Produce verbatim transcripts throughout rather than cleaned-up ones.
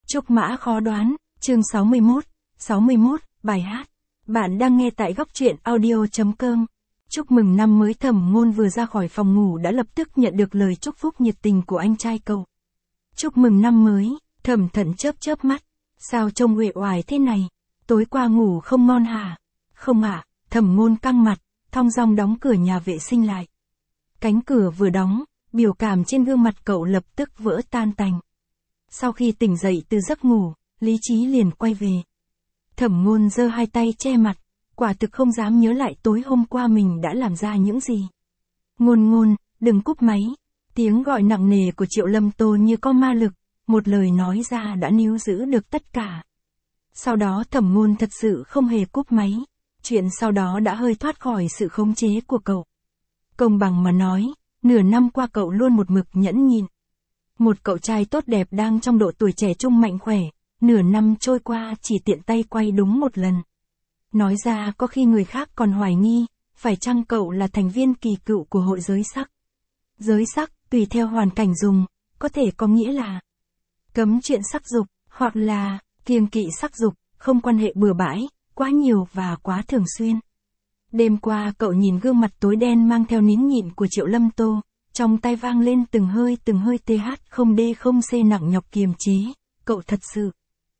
Trúc mã khó đoán, chương sáu mươi mốt, sáu mươi mốt, bài hát. Bạn đang nghe tại góc truyện audio.com. Chúc mừng năm mới. Thẩm Ngôn vừa ra khỏi phòng ngủ đã lập tức nhận được lời chúc phúc nhiệt tình của anh trai cậu. Chúc mừng năm mới, Thẩm Thận chớp chớp mắt. Sao trông uể oải thế này? Tối qua ngủ không ngon hả? Không ạ, à, Thẩm Ngôn căng mặt, thong dong đóng cửa nhà vệ sinh lại. Cánh cửa vừa đóng, biểu cảm trên gương mặt cậu lập tức vỡ tan tành. Sau khi tỉnh dậy từ giấc ngủ, lý trí liền quay về. Thẩm Ngôn giơ hai tay che mặt, quả thực không dám nhớ lại tối hôm qua mình đã làm ra những gì. Ngôn Ngôn, đừng cúp máy. Tiếng gọi nặng nề của Triệu Lâm Tô như có ma lực, một lời nói ra đã níu giữ được tất cả. Sau đó Thẩm Ngôn thật sự không hề cúp máy, chuyện sau đó đã hơi thoát khỏi sự khống chế của cậu. Công bằng mà nói, nửa năm qua cậu luôn một mực nhẫn nhịn. Một cậu trai tốt đẹp đang trong độ tuổi trẻ trung mạnh khỏe, nửa năm trôi qua chỉ tiện tay quay đúng một lần. Nói ra có khi người khác còn hoài nghi, phải chăng cậu là thành viên kỳ cựu của hội giới sắc. Giới sắc, tùy theo hoàn cảnh dùng, có thể có nghĩa là cấm chuyện sắc dục, hoặc là kiêng kỵ sắc dục, không quan hệ bừa bãi, quá nhiều và quá thường xuyên. Đêm qua cậu nhìn gương mặt tối đen mang theo nín nhịn của Triệu Lâm Tô, trong tai vang lên từng hơi từng hơi th không d không c nặng nhọc kiềm chế, cậu thật sự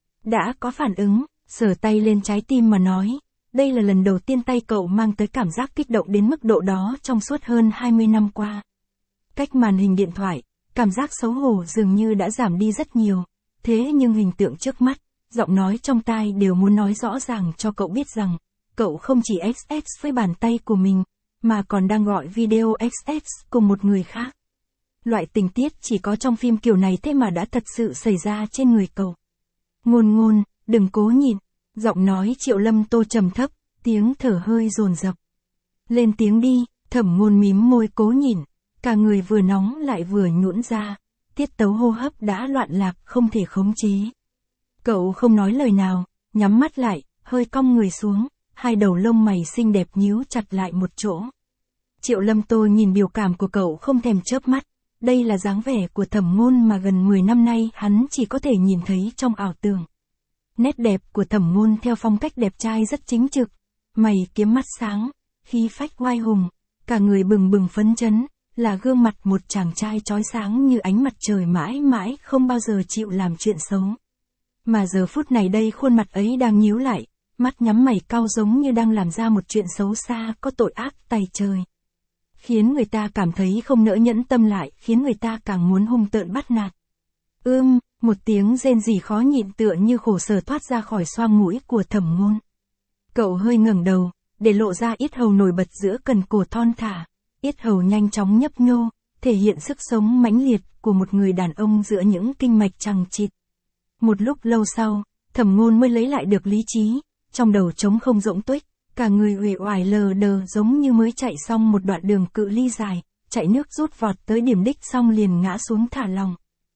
đã có phản ứng, sờ tay lên trái tim mà nói, đây là lần đầu tiên tay cậu mang tới cảm giác kích động đến mức độ đó trong suốt hơn hai mươi năm qua. Cách màn hình điện thoại, cảm giác xấu hổ dường như đã giảm đi rất nhiều, thế nhưng hình tượng trước mắt, giọng nói trong tai đều muốn nói rõ ràng cho cậu biết rằng, cậu không chỉ ích ích với bàn tay của mình, mà còn đang gọi video ích ích cùng một người khác. Loại tình tiết chỉ có trong phim kiểu này thế mà đã thật sự xảy ra trên người cậu. Ngôn Ngôn, đừng cố nhịn, giọng nói Triệu Lâm Tô trầm thấp, tiếng thở hơi dồn dập. Lên tiếng đi, Thẩm Ngôn mím môi cố nhịn, cả người vừa nóng lại vừa nhũn ra, tiết tấu hô hấp đã loạn lạc không thể khống chế. Cậu không nói lời nào, nhắm mắt lại, hơi cong người xuống, hai đầu lông mày xinh đẹp nhíu chặt lại một chỗ. Triệu Lâm Tô nhìn biểu cảm của cậu không thèm chớp mắt, đây là dáng vẻ của Thẩm Ngôn mà gần mười năm nay hắn chỉ có thể nhìn thấy trong ảo tưởng. Nét đẹp của Thẩm Ngôn theo phong cách đẹp trai rất chính trực, mày kiếm mắt sáng, khí phách oai hùng, cả người bừng bừng phấn chấn, là gương mặt một chàng trai chói sáng như ánh mặt trời mãi mãi không bao giờ chịu làm chuyện xấu. Mà giờ phút này đây khuôn mặt ấy đang nhíu lại, mắt nhắm mày cau giống như đang làm ra một chuyện xấu xa có tội ác tày trời. Khiến người ta cảm thấy không nỡ nhẫn tâm lại, khiến người ta càng muốn hung tợn bắt nạt. Ưm, một tiếng rên rỉ khó nhịn tựa như khổ sở thoát ra khỏi xoang mũi của Thẩm Ngôn. Cậu hơi ngẩng đầu, để lộ ra yết hầu nổi bật giữa cần cổ thon thả, yết hầu nhanh chóng nhấp nhô, thể hiện sức sống mãnh liệt của một người đàn ông giữa những kinh mạch chằng chịt. Một lúc lâu sau, Thẩm Ngôn mới lấy lại được lý trí, trong đầu trống không rỗng tuếch, cả người uể oải lờ đờ giống như mới chạy xong một đoạn đường cự ly dài, chạy nước rút vọt tới điểm đích xong liền ngã xuống thả lỏng.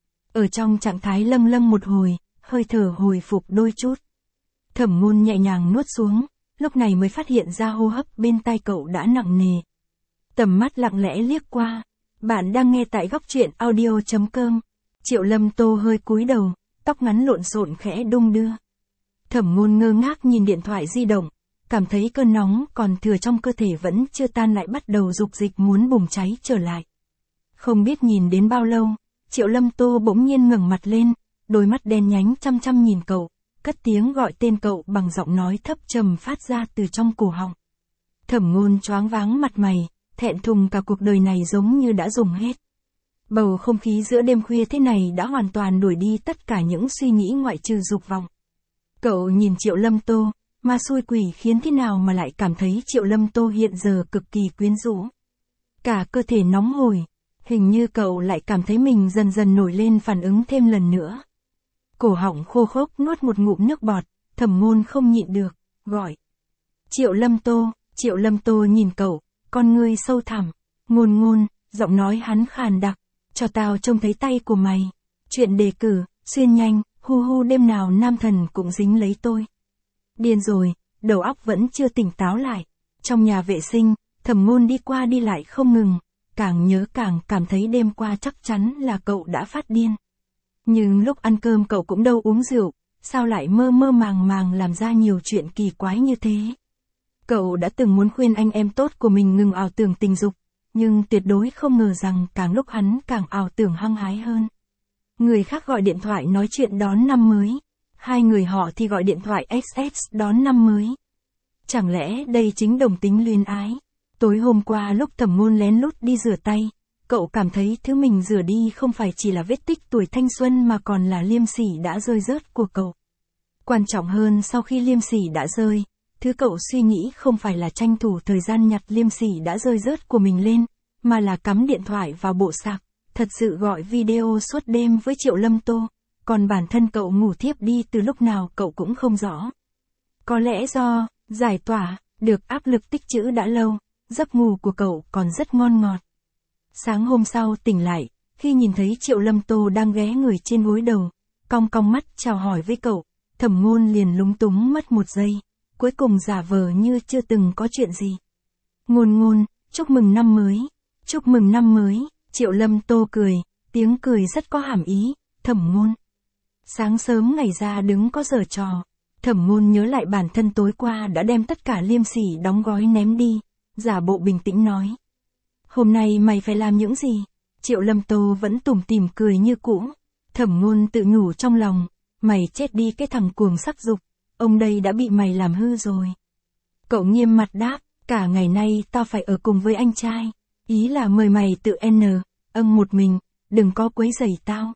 Ở trong trạng thái lâng lâng một hồi, hơi thở hồi phục đôi chút. Thẩm Ngôn nhẹ nhàng nuốt xuống, lúc này mới phát hiện ra hô hấp bên tai cậu đã nặng nề. Tầm mắt lặng lẽ liếc qua, bạn đang nghe tại góc truyện audio.com. Triệu Lâm Tô hơi cúi đầu, tóc ngắn lộn xộn khẽ đung đưa. Thẩm Ngôn ngơ ngác nhìn điện thoại di động, cảm thấy cơn nóng còn thừa trong cơ thể vẫn chưa tan lại bắt đầu dục dịch muốn bùng cháy trở lại. Không biết nhìn đến bao lâu, Triệu Lâm Tô bỗng nhiên ngẩng mặt lên, đôi mắt đen nhánh chăm chăm nhìn cậu, cất tiếng gọi tên cậu bằng giọng nói thấp trầm phát ra từ trong cổ họng. Thẩm Ngôn choáng váng mặt mày, thẹn thùng cả cuộc đời này giống như đã dùng hết. Bầu không khí giữa đêm khuya thế này đã hoàn toàn đuổi đi tất cả những suy nghĩ ngoại trừ dục vọng. Cậu nhìn Triệu Lâm Tô, ma xui quỷ khiến thế nào mà lại cảm thấy Triệu Lâm Tô hiện giờ cực kỳ quyến rũ. Cả cơ thể nóng hổi, hình như cậu lại cảm thấy mình dần dần nổi lên phản ứng thêm lần nữa. Cổ họng khô khốc nuốt một ngụm nước bọt, Thẩm Ngôn không nhịn được, gọi. Triệu Lâm Tô, Triệu Lâm Tô nhìn cậu, con ngươi sâu thẳm, Ngôn Ngôn, giọng nói hắn khàn đặc, cho tao trông thấy tay của mày. Chuyện đề cử, xuyên nhanh, hu hu đêm nào nam thần cũng dính lấy tôi. Điên rồi, đầu óc vẫn chưa tỉnh táo lại. Trong nhà vệ sinh, Thẩm Ngôn đi qua đi lại không ngừng, càng nhớ càng cảm thấy đêm qua chắc chắn là cậu đã phát điên. Nhưng lúc ăn cơm cậu cũng đâu uống rượu, sao lại mơ mơ màng màng làm ra nhiều chuyện kỳ quái như thế. Cậu đã từng muốn khuyên anh em tốt của mình ngừng ảo tưởng tình dục, nhưng tuyệt đối không ngờ rằng càng lúc hắn càng ảo tưởng hăng hái hơn. Người khác gọi điện thoại nói chuyện đón năm mới, hai người họ thì gọi điện thoại ét ét đón năm mới. Chẳng lẽ đây chính đồng tính luyến ái? Tối hôm qua lúc Thẩm Ngôn lén lút đi rửa tay, cậu cảm thấy thứ mình rửa đi không phải chỉ là vết tích tuổi thanh xuân mà còn là liêm sỉ đã rơi rớt của cậu. Quan trọng hơn, sau khi liêm sỉ đã rơi, thứ cậu suy nghĩ không phải là tranh thủ thời gian nhặt liêm sỉ đã rơi rớt của mình lên, mà là cắm điện thoại vào bộ sạc, thật sự gọi video suốt đêm với Triệu Lâm Tô, còn bản thân cậu ngủ thiếp đi từ lúc nào cậu cũng không rõ. Có lẽ do giải tỏa được áp lực tích trữ đã lâu, giấc ngủ của cậu còn rất ngon ngọt. Sáng hôm sau tỉnh lại, khi nhìn thấy Triệu Lâm Tô đang ghé người trên gối đầu, cong cong mắt chào hỏi với cậu, Thẩm Ngôn liền lúng túng mất một giây, cuối cùng giả vờ như chưa từng có chuyện gì. Ngôn ngôn, chúc mừng năm mới, chúc mừng năm mới, Triệu Lâm Tô cười, tiếng cười rất có hàm ý, Thẩm Ngôn. Sáng sớm ngày ra đứng có giở trò, Thẩm Ngôn nhớ lại bản thân tối qua đã đem tất cả liêm sỉ đóng gói ném đi, giả bộ bình tĩnh nói. Hôm nay mày phải làm những gì? Triệu Lâm Tô vẫn tủm tỉm cười như cũ. Thẩm Ngôn tự nhủ trong lòng, mày chết đi cái thằng cuồng sắc dục, ông đây đã bị mày làm hư rồi. Cậu nghiêm mặt đáp, cả ngày nay tao phải ở cùng với anh trai, ý là mời mày tự n, âng một mình, đừng có quấy rầy tao.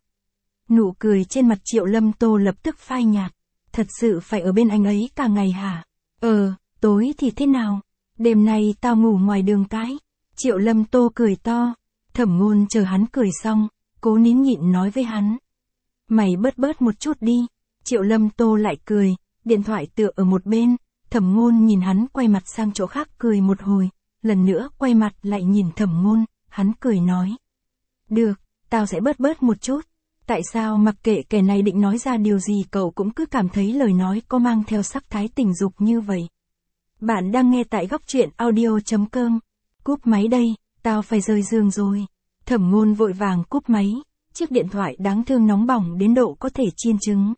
Nụ cười trên mặt Triệu Lâm Tô lập tức phai nhạt, thật sự phải ở bên anh ấy cả ngày hả? Ờ, tối thì thế nào? Đêm nay tao ngủ ngoài đường cái. Triệu Lâm Tô cười to, Thẩm Ngôn chờ hắn cười xong, cố nín nhịn nói với hắn. Mày bớt bớt một chút đi. Triệu Lâm Tô lại cười, điện thoại tựa ở một bên, Thẩm Ngôn nhìn hắn quay mặt sang chỗ khác cười một hồi, lần nữa quay mặt lại nhìn Thẩm Ngôn, hắn cười nói. Được, tao sẽ bớt bớt một chút. Tại sao mặc kệ kẻ này định nói ra điều gì cậu cũng cứ cảm thấy lời nói có mang theo sắc thái tình dục như vậy. Bạn đang nghe tại góc truyện audio chấm com. Cúp máy đây, tao phải rời giường rồi. Thẩm Ngôn vội vàng cúp máy, chiếc điện thoại đáng thương nóng bỏng đến độ có thể chiên trứng.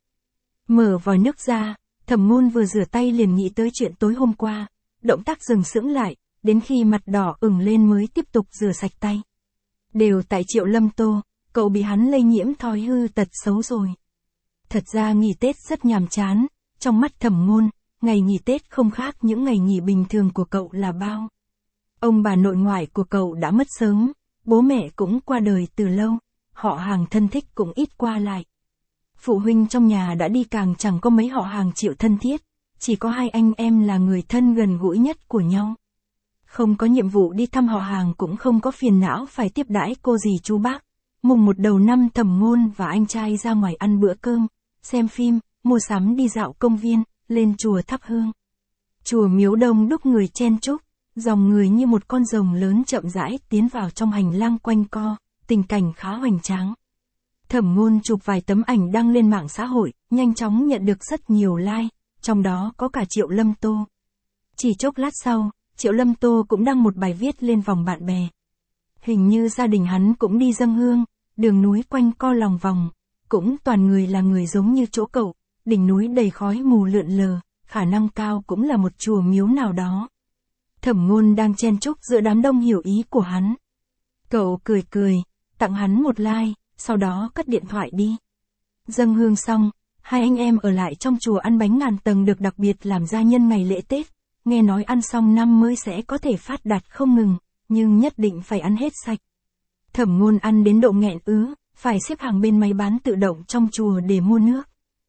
Mở vòi nước ra, Thẩm Ngôn vừa rửa tay liền nghĩ tới chuyện tối hôm qua, động tác dừng sững lại, đến khi mặt đỏ ửng lên mới tiếp tục rửa sạch tay. Đều tại Triệu Lâm Tô, cậu bị hắn lây nhiễm thói hư tật xấu rồi. Thật ra nghỉ Tết rất nhàm chán, trong mắt Thẩm Ngôn, ngày nghỉ Tết không khác những ngày nghỉ bình thường của cậu là bao. Ông bà nội ngoại của cậu đã mất sớm, bố mẹ cũng qua đời từ lâu, họ hàng thân thích cũng ít qua lại. Phụ huynh trong nhà đã đi càng chẳng có mấy họ hàng chịu thân thiết, chỉ có hai anh em là người thân gần gũi nhất của nhau. Không có nhiệm vụ đi thăm họ hàng cũng không có phiền não phải tiếp đãi cô dì chú bác. Mùng một đầu năm Thẩm Ngôn và anh trai ra ngoài ăn bữa cơm, xem phim, mua sắm đi dạo công viên, lên chùa thắp hương. Chùa Miếu đông đúc người chen chúc, dòng người như một con rồng lớn chậm rãi tiến vào trong hành lang quanh co, tình cảnh khá hoành tráng. Thẩm Ngôn chụp vài tấm ảnh đăng lên mạng xã hội, nhanh chóng nhận được rất nhiều like, trong đó có cả Triệu Lâm Tô. Chỉ chốc lát sau, Triệu Lâm Tô cũng đăng một bài viết lên vòng bạn bè. Hình như gia đình hắn cũng đi dâng hương, đường núi quanh co lòng vòng, cũng toàn người là người giống như chỗ cậu, đỉnh núi đầy khói mù lượn lờ, khả năng cao cũng là một chùa miếu nào đó. Thẩm Ngôn đang chen chúc giữa đám đông hiểu ý của hắn. Cậu cười cười, tặng hắn một like, sau đó cất điện thoại đi. Dâng hương xong, hai anh em ở lại trong chùa ăn bánh ngàn tầng được đặc biệt làm ra nhân ngày lễ Tết, nghe nói ăn xong năm mới sẽ có thể phát đạt không ngừng, nhưng nhất định phải ăn hết sạch. Thẩm Ngôn ăn đến độ nghẹn ứ, phải xếp hàng bên máy bán tự động trong chùa để mua nước.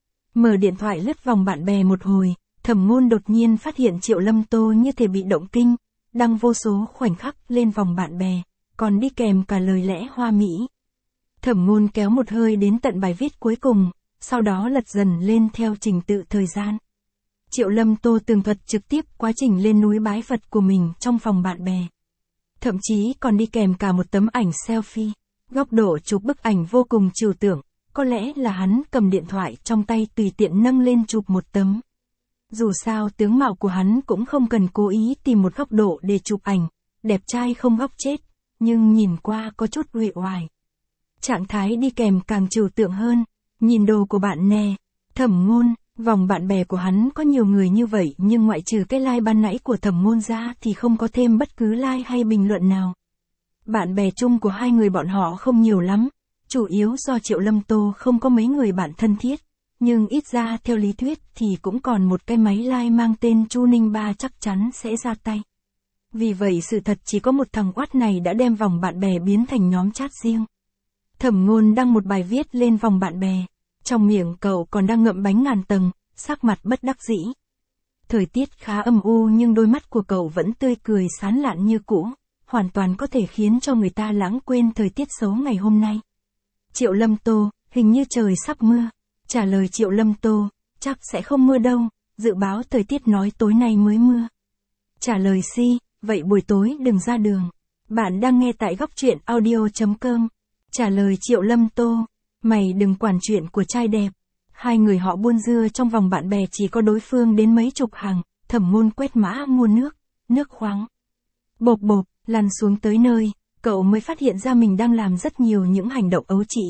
Mở điện thoại lướt vòng bạn bè một hồi, Thẩm Ngôn đột nhiên phát hiện Triệu Lâm Tô như thể bị động kinh, đăng vô số khoảnh khắc lên vòng bạn bè, còn đi kèm cả lời lẽ hoa mỹ. Thẩm Ngôn kéo một hơi đến tận bài viết cuối cùng, sau đó lật dần lên theo trình tự thời gian. Triệu Lâm Tô tường thuật trực tiếp quá trình lên núi bái Phật của mình trong phòng bạn bè. Thậm chí còn đi kèm cả một tấm ảnh selfie, góc độ chụp bức ảnh vô cùng trừu tượng, có lẽ là hắn cầm điện thoại trong tay tùy tiện nâng lên chụp một tấm. Dù sao tướng mạo của hắn cũng không cần cố ý tìm một góc độ để chụp ảnh, đẹp trai không góc chết, nhưng nhìn qua có chút uể oải. Trạng thái đi kèm càng trừu tượng hơn, Nhìn đồ của bạn nè. Thẩm Ngôn, vòng bạn bè của hắn có nhiều người như vậy nhưng ngoại trừ cái like ban nãy của Thẩm Ngôn ra thì không có thêm bất cứ like hay bình luận nào. Bạn bè chung của hai người bọn họ không nhiều lắm, chủ yếu do Triệu Lâm Tô không có mấy người bạn thân thiết, nhưng ít ra theo lý thuyết thì cũng còn một cái máy like mang tên Chu Ninh Ba chắc chắn sẽ ra tay. Vì vậy sự thật chỉ có một thằng oát này đã đem vòng bạn bè biến thành nhóm chat riêng. Thẩm Ngôn đăng một bài viết lên vòng bạn bè, trong miệng cậu còn đang ngậm bánh ngàn tầng, sắc mặt bất đắc dĩ. Thời tiết khá âm u nhưng đôi mắt của cậu vẫn tươi cười sán lạn như cũ, hoàn toàn có thể khiến cho người ta lãng quên thời tiết xấu ngày hôm nay. Triệu Lâm Tô, hình như trời sắp mưa. Trả lời Triệu Lâm Tô, chắc sẽ không mưa đâu, dự báo thời tiết nói tối nay mới mưa. Trả lời Si, vậy buổi tối đừng ra đường. Bạn đang nghe tại góc truyện audio chấm com. Trả lời Triệu Lâm Tô, mày đừng quản chuyện của trai đẹp. Hai người họ buôn dưa trong vòng bạn bè chỉ có đối phương đến mấy chục hàng, Thẩm Ngôn quét mã mua nước, nước khoáng. Bộp bộp, lăn xuống tới nơi, cậu mới phát hiện ra mình đang làm rất nhiều những hành động ấu trĩ.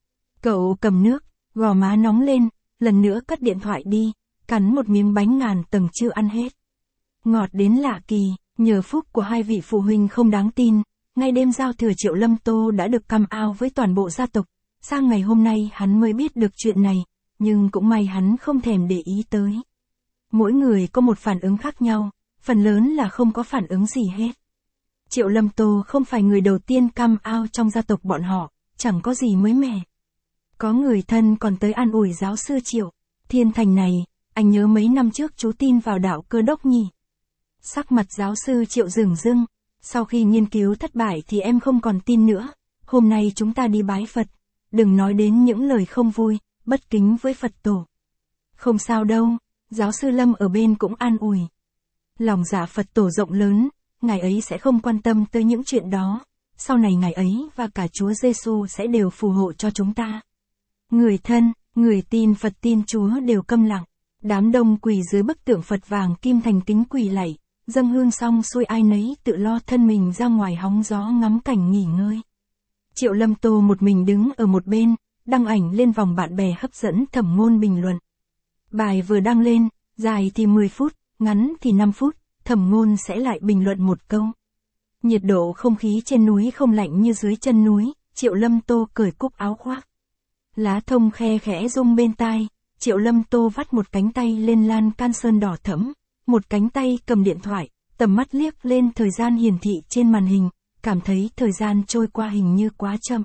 Cậu cầm nước, gò má nóng lên, lần nữa cất điện thoại đi, cắn một miếng bánh ngàn tầng chưa ăn hết. Ngọt đến lạ kỳ, nhờ phúc của hai vị phụ huynh không đáng tin, ngay đêm giao thừa Triệu Lâm Tô đã được come out với toàn bộ gia tộc, sang ngày hôm nay hắn mới biết được chuyện này, nhưng cũng may hắn không thèm để ý tới. Mỗi người có một phản ứng khác nhau, phần lớn là không có phản ứng gì hết. Triệu Lâm Tô không phải người đầu tiên come out trong gia tộc bọn họ, chẳng có gì mới mẻ. Có người thân còn tới an ủi giáo sư Triệu, Thiên Thành này, anh nhớ mấy năm trước chú tin vào đạo Cơ Đốc nhỉ? Sắc mặt giáo sư Triệu rừng rưng, sau khi nghiên cứu thất bại thì em không còn tin nữa, hôm nay chúng ta đi bái Phật, đừng nói đến những lời không vui, bất kính với Phật tổ. Không sao đâu, giáo sư Lâm ở bên cũng an ủi. Lòng dạ Phật tổ rộng lớn, ngài ấy sẽ không quan tâm tới những chuyện đó, sau này ngài ấy và cả Chúa Giêsu sẽ đều phù hộ cho chúng ta. Người thân, người tin Phật tin Chúa đều câm lặng, đám đông quỳ dưới bức tượng Phật vàng kim thành kính quỳ lạy, dâng hương xong xuôi ai nấy tự lo thân mình ra ngoài hóng gió ngắm cảnh nghỉ ngơi. Triệu Lâm Tô một mình đứng ở một bên, đăng ảnh lên vòng bạn bè hấp dẫn Thẩm Ngôn bình luận. Bài vừa đăng lên, dài thì mười phút, ngắn thì năm phút, Thẩm Ngôn sẽ lại bình luận một câu. Nhiệt độ không khí trên núi không lạnh như dưới chân núi, Triệu Lâm Tô cởi cúc áo khoác. Lá thông khe khẽ rung bên tai, Triệu Lâm Tô vắt một cánh tay lên lan can sơn đỏ thẫm, một cánh tay cầm điện thoại, tầm mắt liếc lên thời gian hiển thị trên màn hình, cảm thấy thời gian trôi qua hình như quá chậm.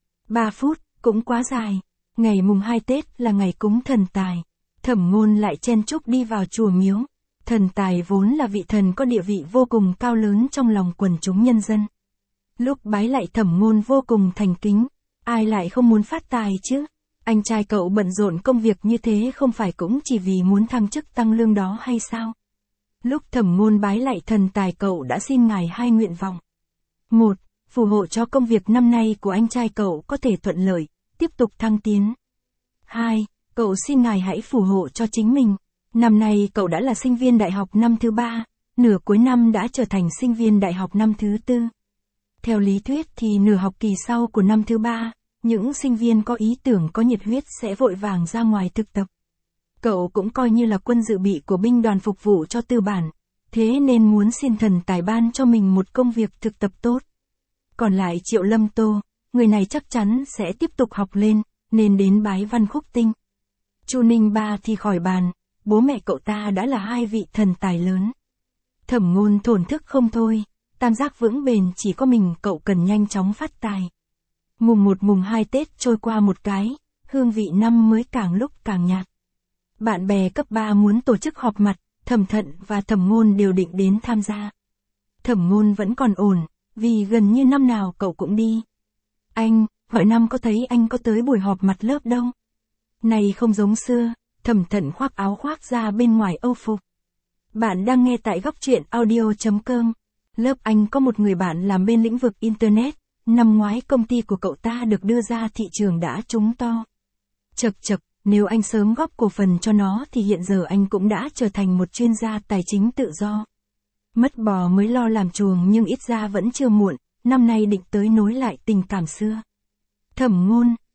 ba phút, cũng quá dài. Ngày mùng hai Tết là ngày cúng thần tài. Thẩm Ngôn lại chen chúc đi vào chùa miếu. Thần tài vốn là vị thần có địa vị vô cùng cao lớn trong lòng quần chúng nhân dân. Lúc bái lạy Thẩm Ngôn vô cùng thành kính, ai lại không muốn phát tài chứ? Anh trai cậu bận rộn công việc như thế không phải cũng chỉ vì muốn thăng chức tăng lương đó hay sao? Lúc Thẩm Ngôn bái lạy thần tài cậu đã xin ngài hai nguyện vọng. Một, phù hộ cho công việc năm nay của anh trai cậu có thể thuận lợi, tiếp tục thăng tiến. Hai, cậu xin ngài hãy phù hộ cho chính mình. Năm nay cậu đã là sinh viên đại học năm thứ ba, nửa cuối năm đã trở thành sinh viên đại học năm thứ tư. Theo lý thuyết thì nửa học kỳ sau của năm thứ ba, những sinh viên có ý tưởng có nhiệt huyết sẽ vội vàng ra ngoài thực tập. Cậu cũng coi như là quân dự bị của binh đoàn phục vụ cho tư bản, thế nên muốn xin thần tài ban cho mình một công việc thực tập tốt. Còn lại Triệu Lâm Tô, người này chắc chắn sẽ tiếp tục học lên, nên đến bái Văn Khúc Tinh. Chu Ninh Ba thì khỏi bàn, bố mẹ cậu ta đã là hai vị thần tài lớn. Thẩm Ngôn thổn thức không thôi, tam giác vững bền chỉ có mình cậu cần nhanh chóng phát tài. Mùng một mùng hai Tết trôi qua một cái, hương vị năm mới càng lúc càng nhạt. Bạn bè cấp ba muốn tổ chức họp mặt, Thẩm Thận và Thẩm Ngôn đều định đến tham gia. Thẩm Ngôn vẫn còn ổn, vì gần như năm nào cậu cũng đi. Anh, mọi năm có thấy anh có tới buổi họp mặt lớp đâu? Này không giống xưa, Thẩm Thận khoác áo khoác ra bên ngoài âu phục. Bạn đang nghe tại góc truyện audio chấm com. Lớp anh có một người bạn làm bên lĩnh vực Internet, năm ngoái công ty của cậu ta được đưa ra thị trường đã trúng to. Chật chật, nếu anh sớm góp cổ phần cho nó thì hiện giờ anh cũng đã trở thành một chuyên gia tài chính tự do. Mất bò mới lo làm chuồng nhưng ít ra vẫn chưa muộn, năm nay định tới nối lại tình cảm xưa. Thẩm Ngôn,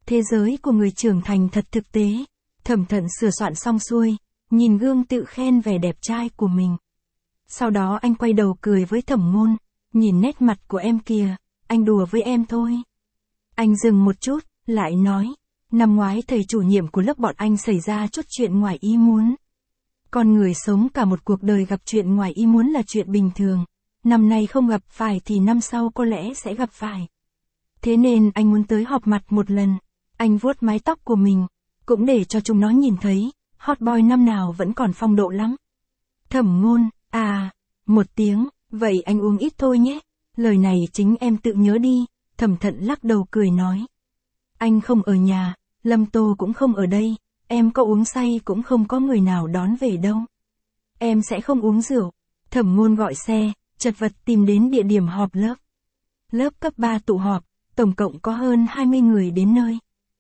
Thế giới của người trưởng thành thật thực tế. Thẩm Thận sửa soạn xong xuôi, nhìn gương tự khen vẻ đẹp trai của mình. Sau đó anh quay đầu cười với Thẩm Ngôn, nhìn nét mặt của em kìa, anh đùa với em thôi. Anh dừng một chút, lại nói, năm ngoái thầy chủ nhiệm của lớp bọn anh xảy ra chút chuyện ngoài ý muốn. Con người sống cả một cuộc đời gặp chuyện ngoài ý muốn là chuyện bình thường, năm nay không gặp phải thì năm sau có lẽ sẽ gặp phải. Thế nên anh muốn tới họp mặt một lần, anh vuốt mái tóc của mình, cũng để cho chúng nó nhìn thấy, hot boy năm nào vẫn còn phong độ lắm. Thẩm Ngôn, à, một tiếng, vậy anh uống ít thôi nhé, lời này chính em tự nhớ đi. Thẩm Thận lắc đầu cười nói. Anh không ở nhà, Lâm Tô cũng không ở đây, em có uống say cũng không có người nào đón về đâu. Em sẽ không uống rượu. Thẩm Ngôn gọi xe, chật vật tìm đến địa điểm họp lớp. Lớp cấp ba tụ họp, tổng cộng có hơn hai mươi người đến nơi.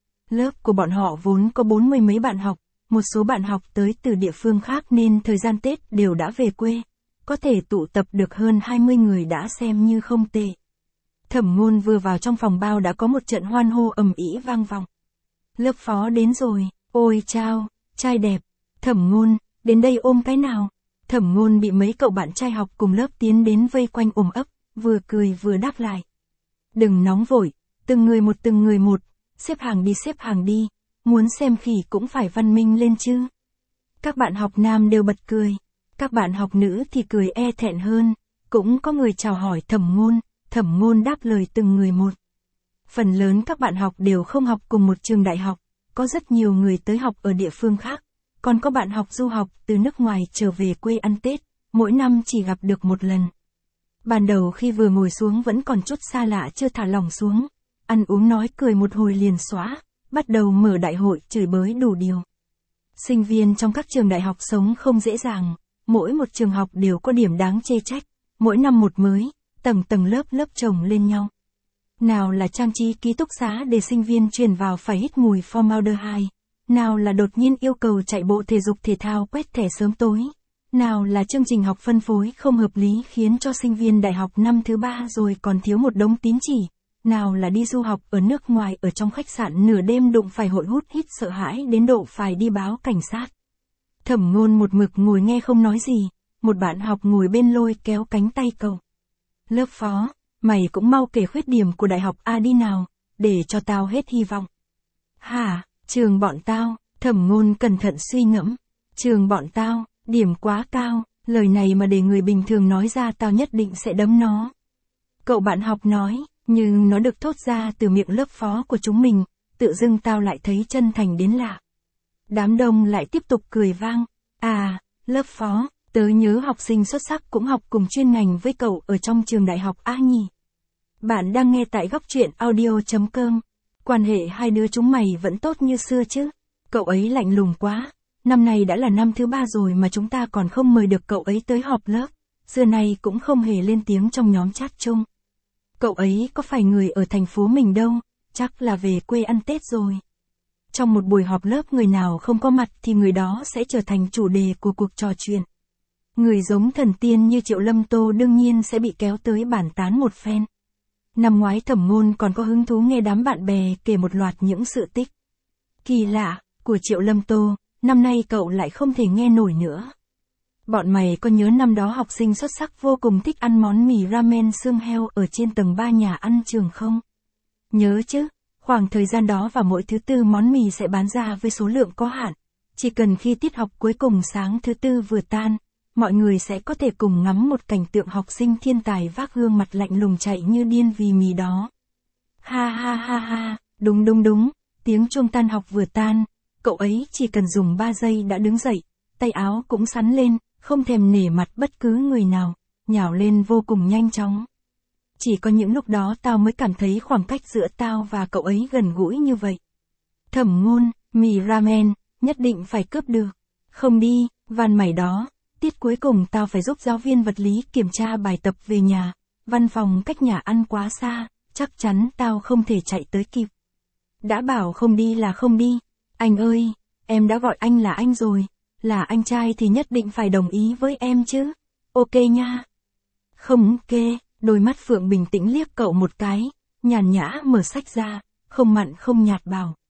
Lớp của bọn họ vốn có bốn mươi mấy bạn học, một số bạn học tới từ địa phương khác nên thời gian Tết đều đã về quê. Có thể tụ tập được hơn hai mươi người đã xem như không tệ. Thẩm Ngôn vừa vào trong phòng bao đã có một trận hoan hô ầm ĩ vang vọng. Lớp phó đến rồi, ôi chao, trai đẹp. Thẩm Ngôn, đến đây ôm cái nào. Thẩm Ngôn bị mấy cậu bạn trai học cùng lớp tiến đến vây quanh ôm ấp, vừa cười vừa đáp lại. Đừng nóng vội, từng người một từng người một, xếp hàng đi xếp hàng đi, muốn xem khỉ cũng phải văn minh lên chứ. Các bạn học nam đều bật cười, các bạn học nữ thì cười e thẹn hơn, cũng có người chào hỏi Thẩm Ngôn. Thẩm Ngôn đáp lời từng người một. Phần lớn các bạn học đều không học cùng một trường đại học, có rất nhiều người tới học ở địa phương khác, còn có bạn học du học từ nước ngoài trở về quê ăn Tết, mỗi năm chỉ gặp được một lần. Ban đầu khi vừa ngồi xuống vẫn còn chút xa lạ chưa thả lỏng xuống, ăn uống nói cười một hồi liền xóa, bắt đầu mở đại hội chửi bới đủ điều. Sinh viên trong các trường đại học sống không dễ dàng, mỗi một trường học đều có điểm đáng chê trách, mỗi năm một mới. Tầng tầng lớp lớp chồng lên nhau. Nào là trang trí ký túc xá để sinh viên chuyển vào phải hít mùi formaldehyde, nào là đột nhiên yêu cầu chạy bộ thể dục thể thao quét thẻ sớm tối, nào là chương trình học phân phối không hợp lý khiến cho sinh viên đại học năm thứ ba rồi còn thiếu một đống tín chỉ, nào là đi du học ở nước ngoài ở trong khách sạn nửa đêm đụng phải hội hút hít sợ hãi đến độ phải đi báo cảnh sát. Thẩm Ngôn một mực ngồi nghe không nói gì, một bạn học ngồi bên lôi kéo cánh tay cậu. Lớp phó, mày cũng mau kể khuyết điểm của đại học A đi nào, để cho tao hết hy vọng. Hả, trường bọn tao, Thẩm Ngôn cẩn thận suy ngẫm. Trường bọn tao, điểm quá cao, lời này mà để người bình thường nói ra tao nhất định sẽ đấm nó. Cậu bạn học nói, nhưng nó được thốt ra từ miệng lớp phó của chúng mình, tự dưng tao lại thấy chân thành đến lạ. Đám đông lại tiếp tục cười vang, à, lớp phó. Tớ nhớ học sinh xuất sắc cũng học cùng chuyên ngành với cậu ở trong trường đại học A nhỉ. Bạn đang nghe tại góc truyện audio chấm com. Quan hệ hai đứa chúng mày vẫn tốt như xưa chứ? Cậu ấy lạnh lùng quá. Năm nay đã là năm thứ ba rồi mà chúng ta còn không mời được cậu ấy tới họp lớp. Xưa nay cũng không hề lên tiếng trong nhóm chat chung. Cậu ấy có phải người ở thành phố mình đâu, chắc là về quê ăn Tết rồi. Trong một buổi họp lớp người nào không có mặt thì người đó sẽ trở thành chủ đề của cuộc trò chuyện. Người giống thần tiên như Triệu Lâm Tô đương nhiên sẽ bị kéo tới bàn tán một phen. Năm ngoái Thẩm Ngôn còn có hứng thú nghe đám bạn bè kể một loạt những sự tích kỳ lạ của Triệu Lâm Tô, năm nay cậu lại không thể nghe nổi nữa. Bọn mày có nhớ năm đó học sinh xuất sắc vô cùng thích ăn món mì ramen xương heo ở trên tầng ba nhà ăn trường không? Nhớ chứ, khoảng thời gian đó vào mỗi thứ tư món mì sẽ bán ra với số lượng có hạn. Chỉ cần khi tiết học cuối cùng sáng thứ tư vừa tan, mọi người sẽ có thể cùng ngắm một cảnh tượng học sinh thiên tài vác gương mặt lạnh lùng chạy như điên vì mì đó. Ha ha ha ha, đúng đúng đúng, tiếng chuông tan học vừa tan, cậu ấy chỉ cần dùng ba giây đã đứng dậy, tay áo cũng sắn lên, không thèm nể mặt bất cứ người nào, nhào lên vô cùng nhanh chóng. Chỉ có những lúc đó tao mới cảm thấy khoảng cách giữa tao và cậu ấy gần gũi như vậy. Thẩm Ngôn, mì ramen, nhất định phải cướp được. Không đi, van mày đó. Tiết cuối cùng tao phải giúp giáo viên vật lý kiểm tra bài tập về nhà, văn phòng cách nhà ăn quá xa, chắc chắn tao không thể chạy tới kịp. Đã bảo không đi là không đi. Anh ơi, em đã gọi anh là anh rồi, là anh trai thì nhất định phải đồng ý với em chứ. Ok nha. Không ok, đôi mắt Phượng bình tĩnh liếc cậu một cái, nhàn nhã mở sách ra, không mặn không nhạt bảo.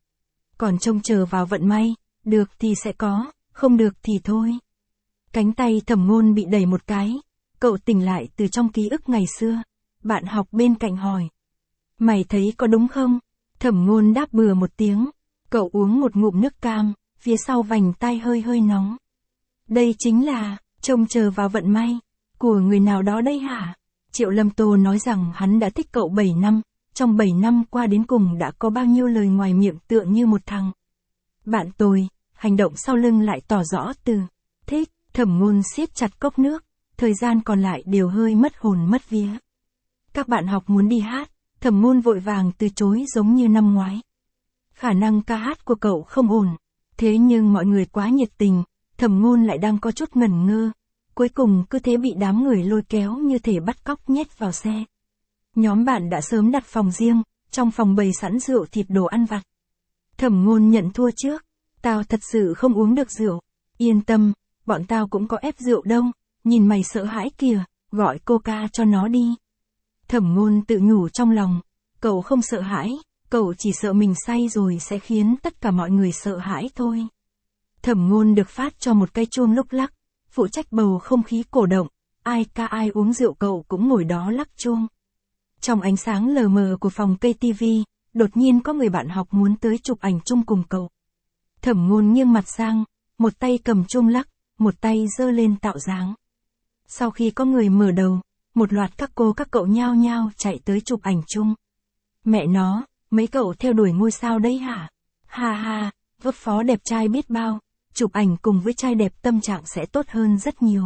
còn trông chờ vào vận may, được thì sẽ có, không được thì thôi. Cánh tay Thẩm Ngôn bị đẩy một cái, cậu tỉnh lại từ trong ký ức ngày xưa. Bạn học bên cạnh hỏi. Mày thấy có đúng không? Thẩm Ngôn đáp bừa một tiếng, cậu uống một ngụm nước cam, phía sau vành tai hơi hơi nóng. Đây chính là, trông chờ vào vận may, của người nào đó đây hả? Triệu Lâm Tô nói rằng hắn đã thích cậu bảy năm, trong bảy năm qua đến cùng đã có bao nhiêu lời ngoài miệng tựa như một thằng bạn tồi, hành động sau lưng lại tỏ rõ từ thích. Thẩm Ngôn siết chặt cốc nước, thời gian còn lại đều hơi mất hồn mất vía. Các bạn học muốn đi hát, Thẩm Ngôn vội vàng từ chối giống như năm ngoái. Khả năng ca hát của cậu không ổn, thế nhưng mọi người quá nhiệt tình, Thẩm Ngôn lại đang có chút ngẩn ngơ, cuối cùng cứ thế bị đám người lôi kéo như thể bắt cóc nhét vào xe. Nhóm bạn đã sớm đặt phòng riêng, trong phòng bày sẵn rượu thịt đồ ăn vặt. Thẩm Ngôn nhận thua trước, tao thật sự không uống được rượu. Yên tâm, bọn tao cũng có ép rượu đâu, nhìn mày sợ hãi kìa, gọi coca cho nó đi. Thẩm Ngôn tự nhủ trong lòng, cậu không sợ hãi, cậu chỉ sợ mình say rồi sẽ khiến tất cả mọi người sợ hãi thôi. Thẩm Ngôn được phát cho một cây chuông lúc lắc, phụ trách bầu không khí cổ động, ai ca ai uống rượu cậu cũng ngồi đó lắc chuông. Trong ánh sáng lờ mờ của phòng cây tivi, đột nhiên có người bạn học muốn tới chụp ảnh chung cùng cậu. Thẩm Ngôn nghiêng mặt sang, một tay cầm chuông lắc, một tay giơ lên tạo dáng. Sau khi có người mở đầu, một loạt các cô các cậu nhao nhao chạy tới chụp ảnh chung. Mẹ nó, mấy cậu theo đuổi ngôi sao đấy hả? Ha ha, lớp phó đẹp trai biết bao, chụp ảnh cùng với trai đẹp tâm trạng sẽ tốt hơn rất nhiều.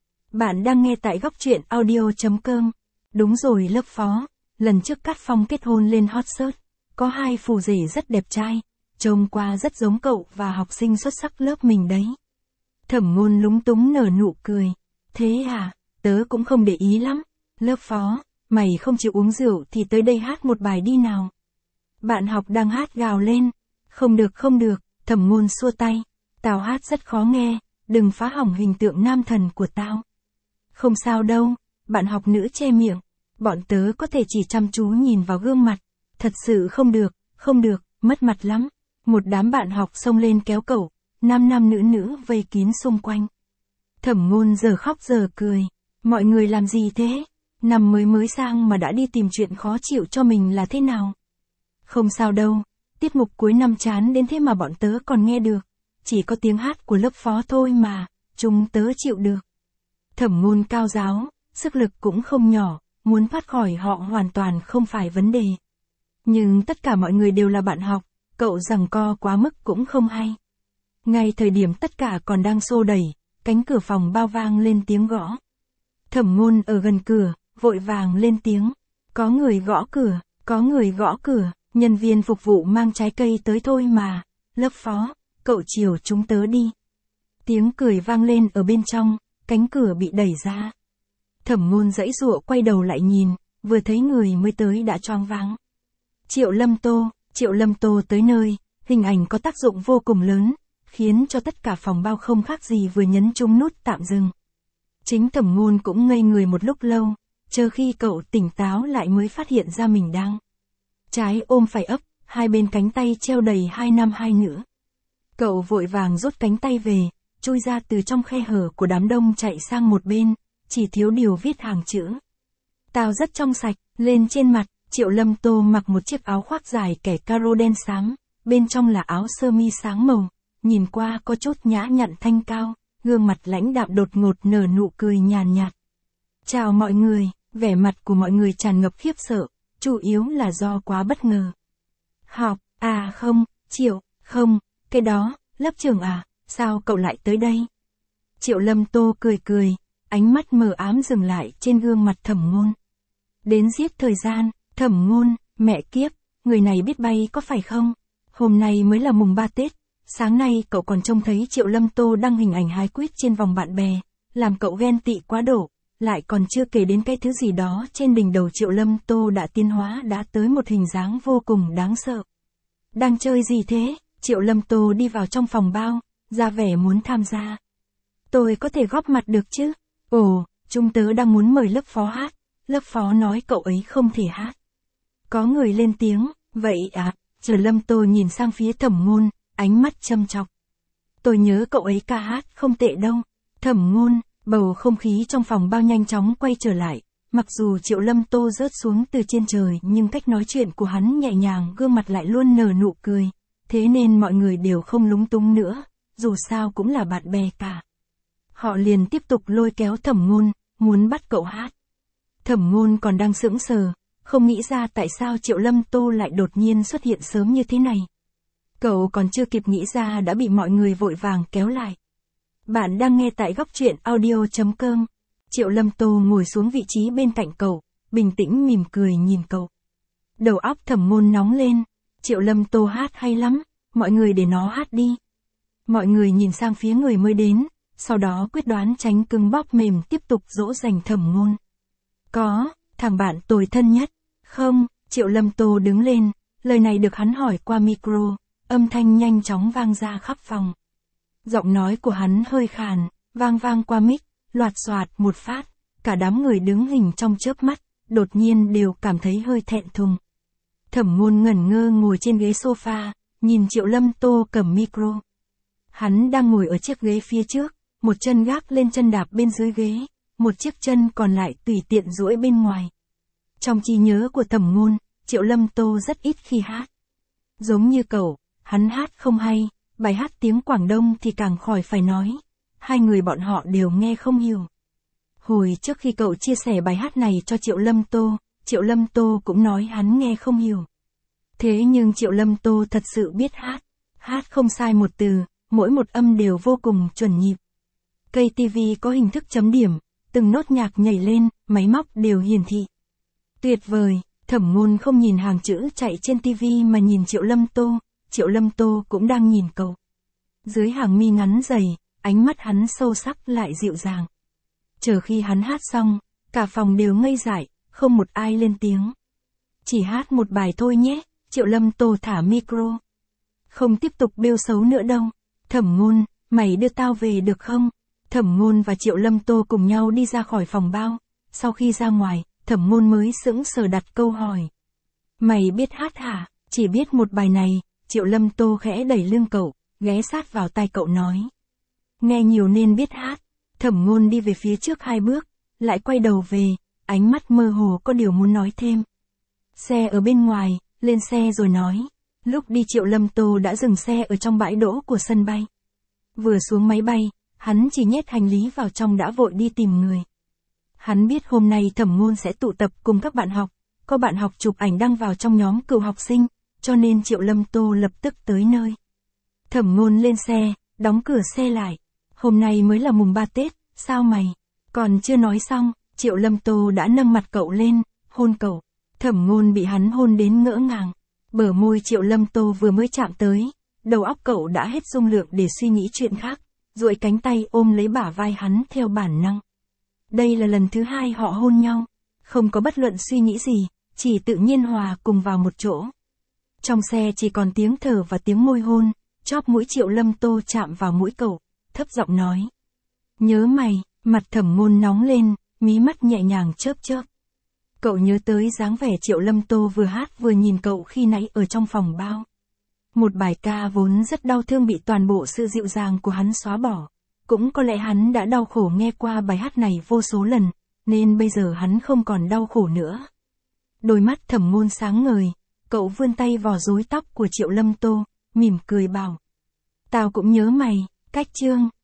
Bạn đang nghe tại góc truyện audio chấm com. Đúng rồi lớp phó, lần trước Cát Phong kết hôn lên hot search, có hai phù rể rất đẹp trai, trông qua rất giống cậu và học sinh xuất sắc lớp mình đấy. Thẩm Ngôn lúng túng nở nụ cười. Thế à, tớ cũng không để ý lắm. Lớp phó, mày không chịu uống rượu thì tới đây hát một bài đi nào. Bạn học đang hát gào lên. Không được không được, Thẩm Ngôn xua tay. Tao hát rất khó nghe, đừng phá hỏng hình tượng nam thần của tao. Không sao đâu, bạn học nữ che miệng. Bọn tớ có thể chỉ chăm chú nhìn vào gương mặt. Thật sự không được, không được, mất mặt lắm. Một đám bạn học xông lên kéo cậu, nam nam nữ nữ vây kín xung quanh. Thẩm Ngôn giờ khóc giờ cười. Mọi người làm gì thế? Năm mới mới sang mà đã đi tìm chuyện khó chịu cho mình là thế nào? Không sao đâu, tiết mục cuối năm chán đến thế mà bọn tớ còn nghe được. Chỉ có tiếng hát của lớp phó thôi mà, chúng tớ chịu được. Thẩm Ngôn cao giáo, sức lực cũng không nhỏ, muốn thoát khỏi họ hoàn toàn không phải vấn đề. Nhưng tất cả mọi người đều là bạn học, cậu giằng co quá mức cũng không hay. Ngay thời điểm tất cả còn đang xô đẩy, cánh cửa phòng bao vang lên tiếng gõ. Thẩm Ngôn ở gần cửa, vội vàng lên tiếng. Có người gõ cửa, có người gõ cửa, nhân viên phục vụ mang trái cây tới thôi mà. Lớp phó, cậu chiều chúng tớ đi. Tiếng cười vang lên ở bên trong, cánh cửa bị đẩy ra. Thẩm Ngôn giãy giụa quay đầu lại nhìn, vừa thấy người mới tới đã choáng váng. Triệu Lâm Tô, Triệu Lâm Tô tới nơi, hình ảnh có tác dụng vô cùng lớn, khiến cho tất cả phòng bao không khác gì vừa nhấn trúng nút tạm dừng. Chính Thẩm Ngôn cũng ngây người một lúc lâu, chờ khi cậu tỉnh táo lại mới phát hiện ra mình đang trái ôm phải ấp, hai bên cánh tay treo đầy hai nam hai nữ. Cậu vội vàng rút cánh tay về, chui ra từ trong khe hở của đám đông chạy sang một bên, chỉ thiếu điều viết hàng chữ. Tao rất trong sạch, lên trên mặt, Triệu Lâm Tô mặc một chiếc áo khoác dài kẻ caro đen xám, bên trong là áo sơ mi sáng màu, nhìn qua có chút nhã nhặn thanh cao, gương mặt lãnh đạm đột ngột nở nụ cười nhàn nhạt. Chào mọi người, vẻ mặt của mọi người tràn ngập khiếp sợ, chủ yếu là do quá bất ngờ. Học, à không, Triệu, không, cái đó, lớp trưởng à, sao cậu lại tới đây? Triệu Lâm Tô cười cười, ánh mắt mờ ám dừng lại trên gương mặt Thẩm Ngôn. Đến giết thời gian, Thẩm Ngôn, mẹ kiếp, người này biết bay có phải không? Hôm nay mới là mùng ba Tết, sáng nay cậu còn trông thấy Triệu Lâm Tô đăng hình ảnh hái quýt trên vòng bạn bè, làm cậu ghen tị quá độ, lại còn chưa kể đến cái thứ gì đó trên đỉnh đầu Triệu Lâm Tô đã tiến hóa đã tới một hình dáng vô cùng đáng sợ. Đang chơi gì thế? Triệu Lâm Tô đi vào trong phòng bao, ra vẻ muốn tham gia. Tôi có thể góp mặt được chứ? Ồ, chúng tớ đang muốn mời lớp phó hát. Lớp phó nói cậu ấy không thể hát. Có người lên tiếng, vậy à, Triệu Lâm Tô nhìn sang phía Thẩm Ngôn, ánh mắt châm chọc. Tôi nhớ cậu ấy ca hát không tệ đâu. Thẩm Ngôn, bầu không khí trong phòng bao nhanh chóng quay trở lại. Mặc dù Triệu Lâm Tô rớt xuống từ trên trời nhưng cách nói chuyện của hắn nhẹ nhàng, gương mặt lại luôn nở nụ cười. Thế nên mọi người đều không lúng túng nữa, dù sao cũng là bạn bè cả. Họ liền tiếp tục lôi kéo Thẩm Ngôn, muốn bắt cậu hát. Thẩm Ngôn còn đang sững sờ, không nghĩ ra tại sao Triệu Lâm Tô lại đột nhiên xuất hiện sớm như thế này. Cậu còn chưa kịp nghĩ ra đã bị mọi người vội vàng kéo lại. Bạn đang nghe tại góc truyện audio chấm com. Triệu Lâm Tô ngồi xuống vị trí bên cạnh cậu, bình tĩnh mỉm cười nhìn cậu. Đầu óc Thẩm Ngôn nóng lên. Triệu Lâm Tô hát hay lắm, mọi người để nó hát đi. Mọi người nhìn sang phía người mới đến, sau đó quyết đoán tránh cứng bóp mềm tiếp tục dỗ dành Thẩm Ngôn. Có, thằng bạn tôi thân nhất. Không, Triệu Lâm Tô đứng lên, lời này được hắn hỏi qua micro, âm thanh nhanh chóng vang ra khắp phòng. Giọng nói của hắn hơi khàn, vang vang qua mic, loạt xoạt một phát, cả đám người đứng hình trong chớp mắt, đột nhiên đều cảm thấy hơi thẹn thùng. Thẩm Ngôn ngẩn ngơ ngồi trên ghế sofa, nhìn Triệu Lâm Tô cầm micro. Hắn đang ngồi ở chiếc ghế phía trước, một chân gác lên chân đạp bên dưới ghế, một chiếc chân còn lại tùy tiện duỗi bên ngoài. Trong trí nhớ của Thẩm Ngôn, Triệu Lâm Tô rất ít khi hát. Giống như cậu, hắn hát không hay, bài hát tiếng Quảng Đông thì càng khỏi phải nói. Hai người bọn họ đều nghe không hiểu. Hồi trước khi cậu chia sẻ bài hát này cho Triệu Lâm Tô, Triệu Lâm Tô cũng nói hắn nghe không hiểu. Thế nhưng Triệu Lâm Tô thật sự biết hát. Hát không sai một từ, mỗi một âm đều vô cùng chuẩn nhịp. Cây ti vi có hình thức chấm điểm, từng nốt nhạc nhảy lên, máy móc đều hiển thị. Tuyệt vời, Thẩm Ngôn không nhìn hàng chữ chạy trên ti vi mà nhìn Triệu Lâm Tô, Triệu Lâm Tô cũng đang nhìn cậu. Dưới hàng mi ngắn dày, ánh mắt hắn sâu sắc lại dịu dàng. Chờ khi hắn hát xong, cả phòng đều ngây dại, không một ai lên tiếng. Chỉ hát một bài thôi nhé, Triệu Lâm Tô thả micro. Không tiếp tục bêu xấu nữa đâu. Thẩm Ngôn, mày đưa tao về được không? Thẩm Ngôn và Triệu Lâm Tô cùng nhau đi ra khỏi phòng bao. Sau khi ra ngoài, Thẩm Ngôn mới sững sờ đặt câu hỏi. Mày biết hát hả? Chỉ biết một bài này. Triệu Lâm Tô khẽ đẩy lưng cậu, ghé sát vào tai cậu nói. Nghe nhiều nên biết hát. Thẩm Ngôn đi về phía trước hai bước, lại quay đầu về, ánh mắt mơ hồ có điều muốn nói thêm. Xe ở bên ngoài, lên xe rồi nói. Lúc đi Triệu Lâm Tô đã dừng xe ở trong bãi đỗ của sân bay. Vừa xuống máy bay, hắn chỉ nhét hành lý vào trong đã vội đi tìm người. Hắn biết hôm nay Thẩm Ngôn sẽ tụ tập cùng các bạn học, có bạn học chụp ảnh đăng vào trong nhóm cựu học sinh, cho nên Triệu Lâm Tô lập tức tới nơi. Thẩm Ngôn lên xe, đóng cửa xe lại. Hôm nay mới là mùng ba Tết, sao mày? Còn chưa nói xong, Triệu Lâm Tô đã nâng mặt cậu lên, hôn cậu. Thẩm Ngôn bị hắn hôn đến ngỡ ngàng. Bờ môi Triệu Lâm Tô vừa mới chạm tới, đầu óc cậu đã hết dung lượng để suy nghĩ chuyện khác, duỗi cánh tay ôm lấy bả vai hắn theo bản năng. Đây là lần thứ hai họ hôn nhau, không có bất luận suy nghĩ gì, chỉ tự nhiên hòa cùng vào một chỗ. Trong xe chỉ còn tiếng thở và tiếng môi hôn, chóp mũi Triệu Lâm Tô chạm vào mũi cậu, thấp giọng nói. Nhớ mày, mặt Thẩm Ngôn nóng lên, mí mắt nhẹ nhàng chớp chớp. Cậu nhớ tới dáng vẻ Triệu Lâm Tô vừa hát vừa nhìn cậu khi nãy ở trong phòng bao. Một bài ca vốn rất đau thương bị toàn bộ sự dịu dàng của hắn xóa bỏ. Cũng có lẽ hắn đã đau khổ nghe qua bài hát này vô số lần, nên bây giờ hắn không còn đau khổ nữa. Đôi mắt Thẩm Ngôn sáng ngời, cậu vươn tay vò rối tóc của Triệu Lâm Tô, mỉm cười bảo. Tao cũng nhớ mày, cách chương,